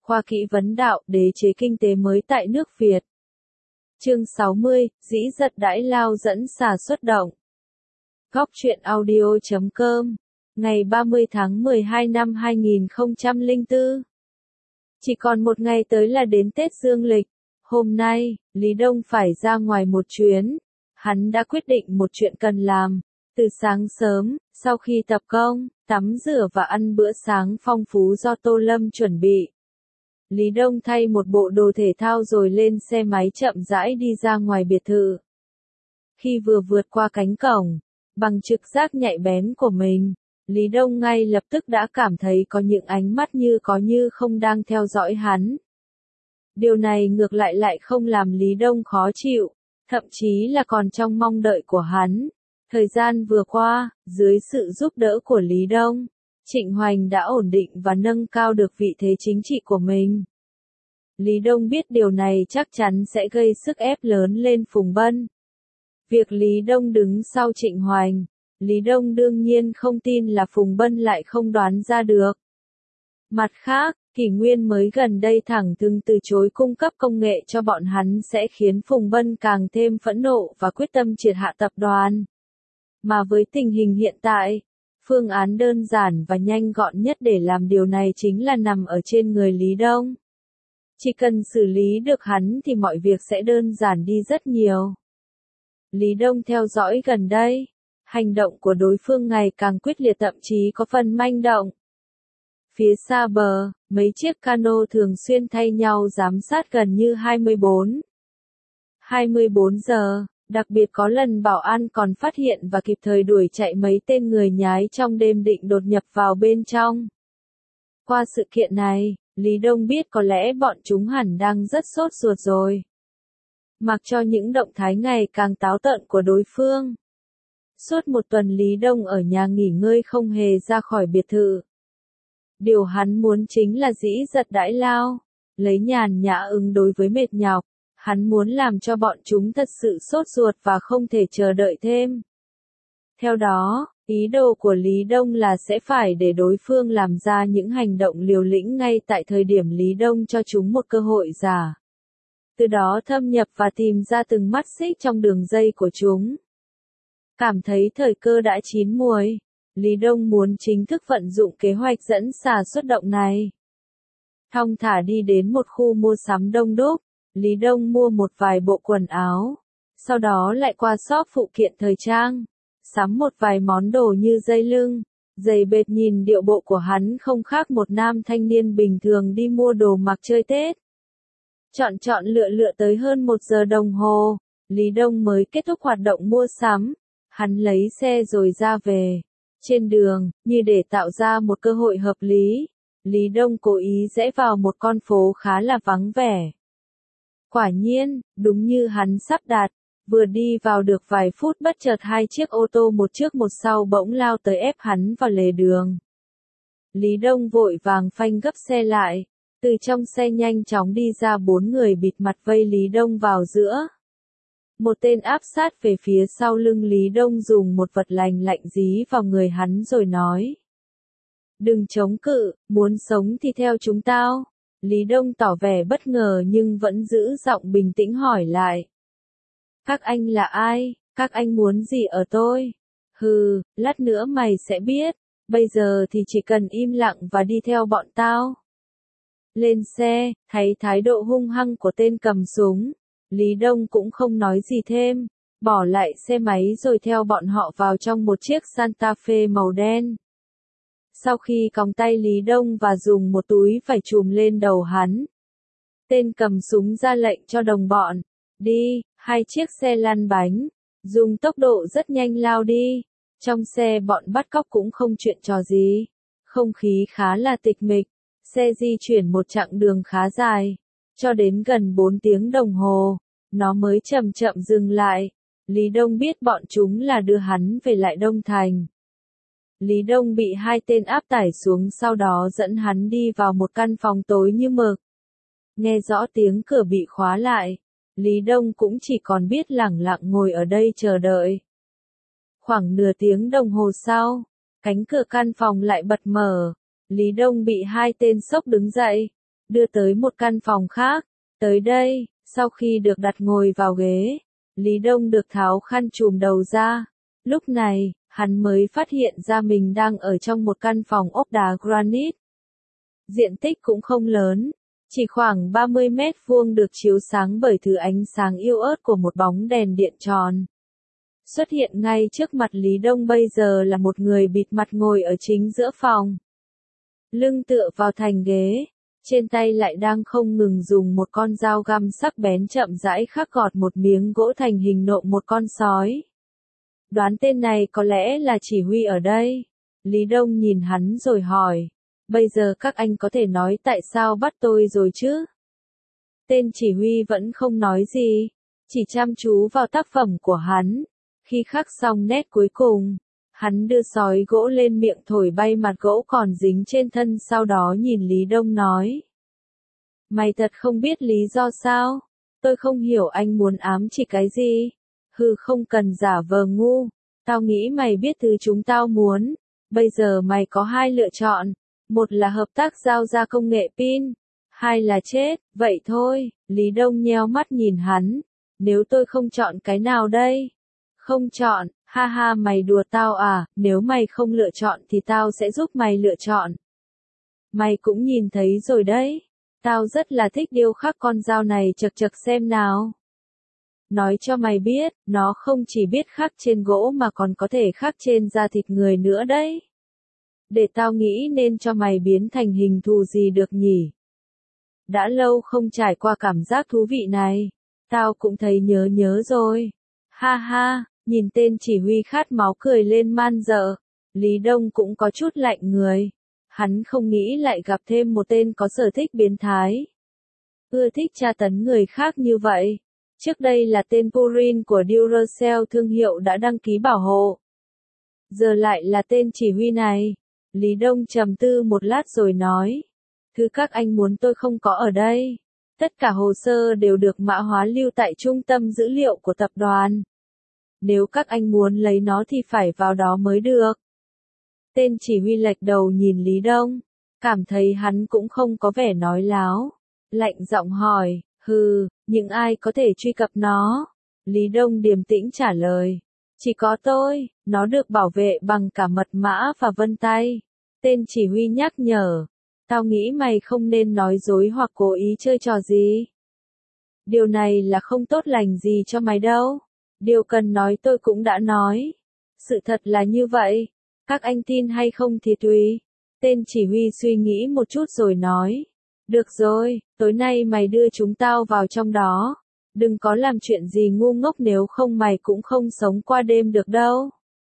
Khoa Kỹ vấn đạo, đế chế kinh tế mới tại nước Việt. Chương 60, dĩ giật đãi lao dẫn xà xuất động. Góc truyện audio.com. Ngày 30 tháng 12 năm 2004. Chỉ còn một ngày tới là đến Tết Dương lịch. Hôm nay, Lý Đông phải ra ngoài một chuyến. Hắn đã quyết định một chuyện cần làm. Từ sáng sớm, sau khi tập công, tắm rửa và ăn bữa sáng phong phú do Tô Lâm chuẩn bị, Lý Đông thay một bộ đồ thể thao rồi lên xe máy chậm rãi đi ra ngoài biệt thự. Khi vừa vượt qua cánh cổng, bằng trực giác nhạy bén của mình, Lý Đông ngay lập tức đã cảm thấy có những ánh mắt như có như không đang theo dõi hắn. Điều này ngược lại không làm Lý Đông khó chịu, thậm chí là còn trong mong đợi của hắn. Thời gian vừa qua, dưới sự giúp đỡ của Lý Đông, Trịnh Hoành đã ổn định và nâng cao được vị thế chính trị của mình. Lý Đông biết điều này chắc chắn sẽ gây sức ép lớn lên Phùng Bân. Việc Lý Đông đứng sau Trịnh Hoành, Lý Đông đương nhiên không tin là Phùng Bân lại không đoán ra được. Mặt khác, kỷ nguyên mới gần đây thẳng thừng từ chối cung cấp công nghệ cho bọn hắn sẽ khiến Phùng Bân càng thêm phẫn nộ và quyết tâm triệt hạ tập đoàn. Mà với tình hình hiện tại, phương án đơn giản và nhanh gọn nhất để làm điều này chính là nằm ở trên người Lý Đông. Chỉ cần xử lý được hắn thì mọi việc sẽ đơn giản đi rất nhiều. Lý Đông theo dõi gần đây, hành động của đối phương ngày càng quyết liệt thậm chí có phần manh động. Phía xa bờ, mấy chiếc cano thường xuyên thay nhau giám sát gần như 24 giờ. Đặc biệt có lần bảo an còn phát hiện và kịp thời đuổi chạy mấy tên người nhái trong đêm định đột nhập vào bên trong. Qua sự kiện này, Lý Đông biết có lẽ bọn chúng hẳn đang rất sốt ruột rồi. Mặc cho những động thái ngày càng táo tợn của đối phương. Suốt một tuần Lý Đông ở nhà nghỉ ngơi không hề ra khỏi biệt thự. Điều hắn muốn chính là dĩ giật đãi lao, lấy nhàn nhã ứng đối với mệt nhọc. Hắn muốn làm cho bọn chúng thật sự sốt ruột và không thể chờ đợi thêm. Theo đó, ý đồ của Lý Đông là sẽ phải để đối phương làm ra những hành động liều lĩnh ngay tại thời điểm Lý Đông cho chúng một cơ hội giả. Từ đó thâm nhập và tìm ra từng mắt xích trong đường dây của chúng. Cảm thấy thời cơ đã chín muồi, Lý Đông muốn chính thức vận dụng kế hoạch dẫn xà xuất động này. Thong thả đi đến một khu mua sắm đông đúc. Lý Đông mua một vài bộ quần áo, sau đó lại qua shop phụ kiện thời trang, sắm một vài món đồ như dây lưng, giày bệt. Nhìn điệu bộ của hắn không khác một nam thanh niên bình thường đi mua đồ mặc chơi Tết. Chọn lựa tới hơn 1 giờ đồng hồ, Lý Đông mới kết thúc hoạt động mua sắm. Hắn lấy xe rồi ra về. Trên đường, như để tạo ra một cơ hội hợp lý, Lý Đông cố ý rẽ vào một con phố khá là vắng vẻ. Quả nhiên, đúng như hắn sắp đặt, vừa đi vào được vài phút bất chợt hai chiếc ô tô một trước một sau bỗng lao tới ép hắn vào lề đường. Lý Đông vội vàng phanh gấp xe lại, từ trong xe nhanh chóng đi ra 4 người bịt mặt vây Lý Đông vào giữa. Một tên áp sát về phía sau lưng Lý Đông dùng một vật lạnh dí vào người hắn rồi nói. Đừng chống cự, muốn sống thì theo chúng tao. Lý Đông tỏ vẻ bất ngờ nhưng vẫn giữ giọng bình tĩnh hỏi lại. Các anh là ai? Các anh muốn gì ở tôi? Hừ, lát nữa mày sẽ biết. Bây giờ thì chỉ cần im lặng và đi theo bọn tao. Lên xe, thấy thái độ hung hăng của tên cầm súng, Lý Đông cũng không nói gì thêm, bỏ lại xe máy rồi theo bọn họ vào trong một chiếc Santa Fe màu đen. Sau khi còng tay Lý Đông và dùng một túi vải trùm lên đầu hắn, tên cầm súng ra lệnh cho đồng bọn, đi. Hai chiếc xe lăn bánh, dùng tốc độ rất nhanh lao đi. Trong xe bọn bắt cóc cũng không chuyện trò gì, không khí khá là tịch mịch. Xe di chuyển một chặng đường khá dài, cho đến gần 4 tiếng đồng hồ, nó mới chậm dừng lại. Lý Đông biết bọn chúng là đưa hắn về lại Đông Thành. Lý Đông bị hai tên áp tải xuống, sau đó dẫn hắn đi vào một căn phòng tối như mực. Nghe rõ tiếng cửa bị khóa lại, Lý Đông cũng chỉ còn biết lẳng lặng ngồi ở đây chờ đợi. Khoảng nửa tiếng đồng hồ sau, cánh cửa căn phòng lại bật mở. Lý Đông bị hai tên xốc đứng dậy. đưa tới một căn phòng khác. Tới đây, sau khi được đặt ngồi vào ghế, Lý Đông được tháo khăn trùm đầu ra. Lúc này, hắn mới phát hiện ra mình đang ở trong một căn phòng ốp đá granite. Diện tích cũng không lớn, chỉ khoảng 30 mét vuông được chiếu sáng bởi thứ ánh sáng yếu ớt của một bóng đèn điện tròn. Xuất hiện ngay trước mặt Lý Đông bây giờ là một người bịt mặt ngồi ở chính giữa phòng. Lưng tựa vào thành ghế, trên tay lại đang không ngừng dùng một con dao găm sắc bén chậm rãi khắc gọt một miếng gỗ thành hình nộm một con sói. Đoán tên này có lẽ là chỉ huy ở đây. Lý Đông nhìn hắn rồi hỏi, bây giờ các anh có thể nói tại sao bắt tôi rồi chứ? Tên chỉ huy vẫn không nói gì, chỉ chăm chú vào tác phẩm của hắn. Khi khắc xong nét cuối cùng, hắn đưa sói gỗ lên miệng thổi bay mặt gỗ còn dính trên thân, sau đó nhìn Lý Đông nói. Mày thật không biết lý do sao? Tôi không hiểu anh muốn ám chỉ cái gì. Hừ, không cần giả vờ ngu. Tao nghĩ mày biết thứ chúng tao muốn. Bây giờ mày có hai lựa chọn. Một là hợp tác giao ra công nghệ pin. Hai là chết. Vậy thôi. Lý Đông nheo mắt nhìn hắn. Nếu tôi không chọn cái nào đây? Không chọn. Ha ha, mày đùa tao à? Nếu mày không lựa chọn thì tao sẽ giúp mày lựa chọn. Mày cũng nhìn thấy rồi đấy. Tao rất là thích điêu khắc con dao này, chật chật xem nào. Nói cho mày biết, nó không chỉ biết khắc trên gỗ mà còn có thể khắc trên da thịt người nữa đấy. Để tao nghĩ nên cho mày biến thành hình thù gì được nhỉ? Đã lâu không trải qua cảm giác thú vị này. Tao cũng thấy nhớ rồi. Ha ha, nhìn tên chỉ huy khát máu cười lên man dợ. Lý Đông cũng có chút lạnh người. Hắn không nghĩ lại gặp thêm một tên có sở thích biến thái. Ưa thích tra tấn người khác như vậy. Trước đây là tên Purin của Duracell, thương hiệu đã đăng ký bảo hộ. Giờ lại là tên chỉ huy này. Lý Đông trầm tư một lát rồi nói. Thứ các anh muốn tôi không có ở đây. Tất cả hồ sơ đều được mã hóa lưu tại trung tâm dữ liệu của tập đoàn. Nếu các anh muốn lấy nó thì phải vào đó mới được. Tên chỉ huy lệch đầu nhìn Lý Đông, cảm thấy hắn cũng không có vẻ nói láo. Lạnh giọng hỏi, hừ, những ai có thể truy cập nó? Lý Đông điềm tĩnh trả lời, chỉ có tôi, nó được bảo vệ bằng cả mật mã và vân tay. Tên chỉ huy nhắc nhở, tao nghĩ mày không nên nói dối hoặc cố ý chơi trò gì. Điều này là không tốt lành gì cho mày đâu. Điều cần nói tôi cũng đã nói. Sự thật là như vậy. Các anh tin hay không thì tùy. Tên chỉ huy suy nghĩ một chút rồi nói. Được rồi, tối nay mày đưa chúng tao vào trong đó. Đừng có làm chuyện gì ngu ngốc, nếu không mày cũng không sống qua đêm được đâu.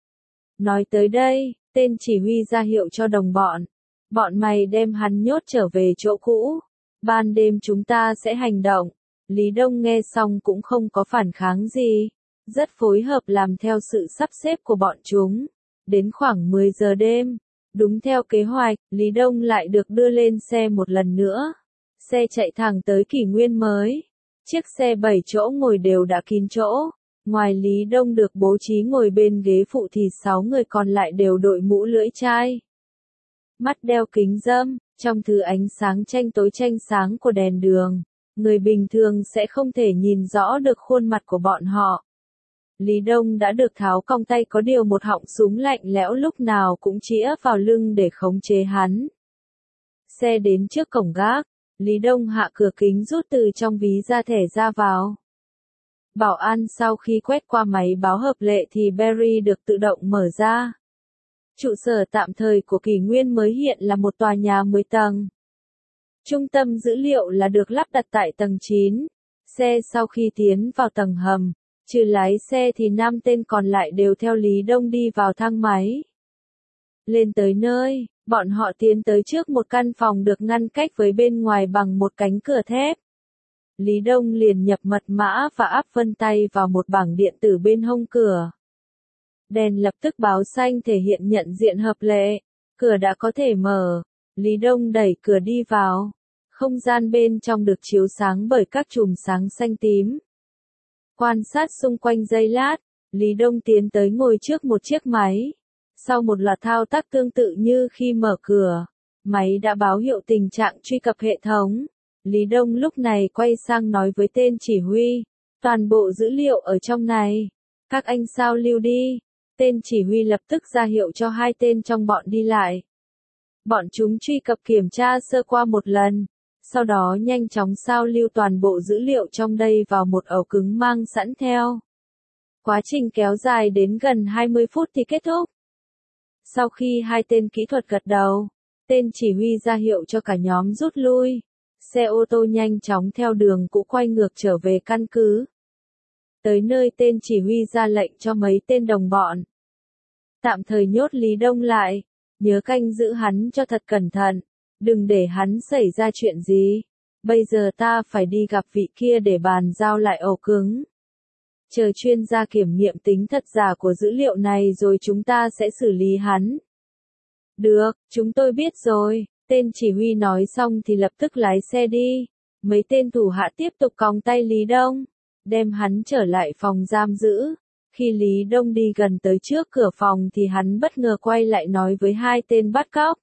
Nói tới đây, tên chỉ huy ra hiệu cho đồng bọn. Bọn mày đem hắn nhốt trở về chỗ cũ. Ban đêm chúng ta sẽ hành động. Lý Đông nghe xong cũng không có phản kháng gì. Rất phối hợp làm theo sự sắp xếp của bọn chúng. Đến khoảng 10 giờ đêm, đúng theo kế hoạch, Lý Đông lại được đưa lên xe một lần nữa. Xe chạy thẳng tới kỷ nguyên mới. Chiếc xe 7 chỗ ngồi đều đã kín chỗ. Ngoài Lý Đông được bố trí ngồi bên ghế phụ thì 6 người còn lại đều đội mũ lưỡi chai. Mắt đeo kính râm, trong thứ ánh sáng tranh tối tranh sáng của đèn đường, người bình thường sẽ không thể nhìn rõ được khuôn mặt của bọn họ. Lý Đông đã được tháo còng tay, có điều một họng súng lạnh lẽo lúc nào cũng chĩa vào lưng để khống chế hắn. Xe đến trước cổng gác, Lý Đông hạ cửa kính rút từ trong ví ra thẻ ra vào. Bảo an sau khi quét qua máy báo hợp lệ thì Barry được tự động mở ra. Trụ sở tạm thời của kỷ nguyên mới hiện là một tòa nhà 10 tầng. Trung tâm dữ liệu là được lắp đặt tại tầng 9. Xe sau khi tiến vào tầng hầm, trừ lái xe thì 5 tên còn lại đều theo Lý Đông đi vào thang máy. Lên tới nơi, bọn họ tiến tới trước một căn phòng được ngăn cách với bên ngoài bằng một cánh cửa thép. Lý Đông liền nhập mật mã và áp vân tay vào một bảng điện tử bên hông cửa. Đèn lập tức báo xanh thể hiện nhận diện hợp lệ. Cửa đã có thể mở. Lý Đông đẩy cửa đi vào. Không gian bên trong được chiếu sáng bởi các chùm sáng xanh tím. Quan sát xung quanh giây lát, Lý Đông tiến tới ngồi trước một chiếc máy. Sau một loạt thao tác tương tự như khi mở cửa, Máy đã báo hiệu tình trạng truy cập hệ thống. Lý Đông lúc này quay sang nói với tên chỉ huy. Toàn bộ dữ liệu ở trong này. Các anh sao lưu đi. Tên chỉ huy lập tức ra hiệu cho hai tên trong bọn đi lại. Bọn chúng truy cập kiểm tra sơ qua một lần. Sau đó nhanh chóng sao lưu toàn bộ dữ liệu trong đây vào một ổ cứng mang sẵn theo. Quá trình kéo dài đến gần 20 phút thì kết thúc. Sau khi hai tên kỹ thuật gật đầu, tên chỉ huy ra hiệu cho cả nhóm rút lui. Xe ô tô nhanh chóng theo đường cũ quay ngược trở về căn cứ. Tới nơi tên chỉ huy ra lệnh cho mấy tên đồng bọn. Tạm thời nhốt Lý Đông lại, nhớ canh giữ hắn cho thật cẩn thận, đừng để hắn xảy ra chuyện gì. Bây giờ ta phải đi gặp vị kia để bàn giao lại ổ cứng. Chờ chuyên gia kiểm nghiệm tính thật giả của dữ liệu này rồi chúng ta sẽ xử lý hắn. Được, chúng tôi biết rồi, tên chỉ huy nói xong thì lập tức lái xe đi. Mấy tên thủ hạ tiếp tục còng tay Lý Đông, đem hắn trở lại phòng giam giữ. Khi Lý Đông đi gần tới trước cửa phòng thì hắn bất ngờ quay lại nói với hai tên bắt cóc.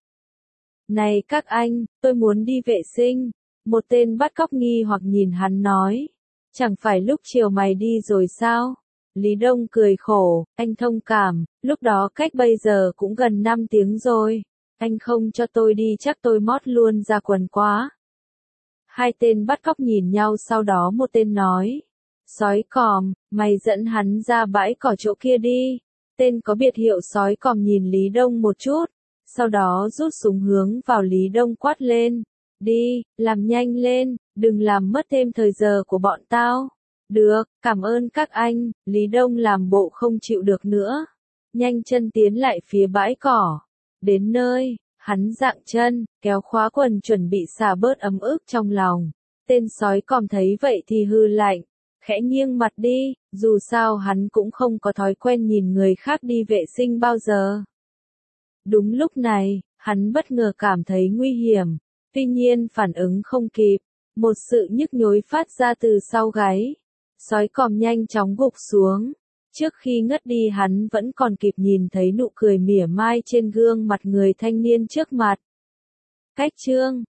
Này các anh, tôi muốn đi vệ sinh. Một tên bắt cóc nghi hoặc nhìn hắn nói. Chẳng phải lúc chiều mày đi rồi sao? Lý Đông cười khổ, anh thông cảm, lúc đó cách bây giờ cũng gần 5 tiếng rồi. Anh không cho tôi đi chắc tôi mót luôn ra quần quá. Hai tên bắt cóc nhìn nhau sau đó một tên nói. Sói còm, mày dẫn hắn ra bãi cỏ chỗ kia đi. Tên có biệt hiệu sói còm nhìn Lý Đông một chút. Sau đó rút súng hướng vào Lý Đông quát lên. Đi, làm nhanh lên, đừng làm mất thêm thời giờ của bọn tao. Được, cảm ơn các anh. Lý Đông làm bộ không chịu được nữa. Nhanh chân tiến lại phía bãi cỏ. Đến nơi, hắn dạng chân, kéo khóa quần chuẩn bị xả bớt ấm ức trong lòng. Tên sói còm thấy vậy thì hư lạnh, khẽ nghiêng mặt đi, dù sao hắn cũng không có thói quen nhìn người khác đi vệ sinh bao giờ. Đúng lúc này, hắn bất ngờ cảm thấy nguy hiểm, tuy nhiên phản ứng không kịp, một sự nhức nhối phát ra từ sau gáy. Sói còm nhanh chóng gục xuống. Trước khi ngất đi hắn vẫn còn kịp nhìn thấy nụ cười mỉa mai trên gương mặt người thanh niên trước mặt. Cách chương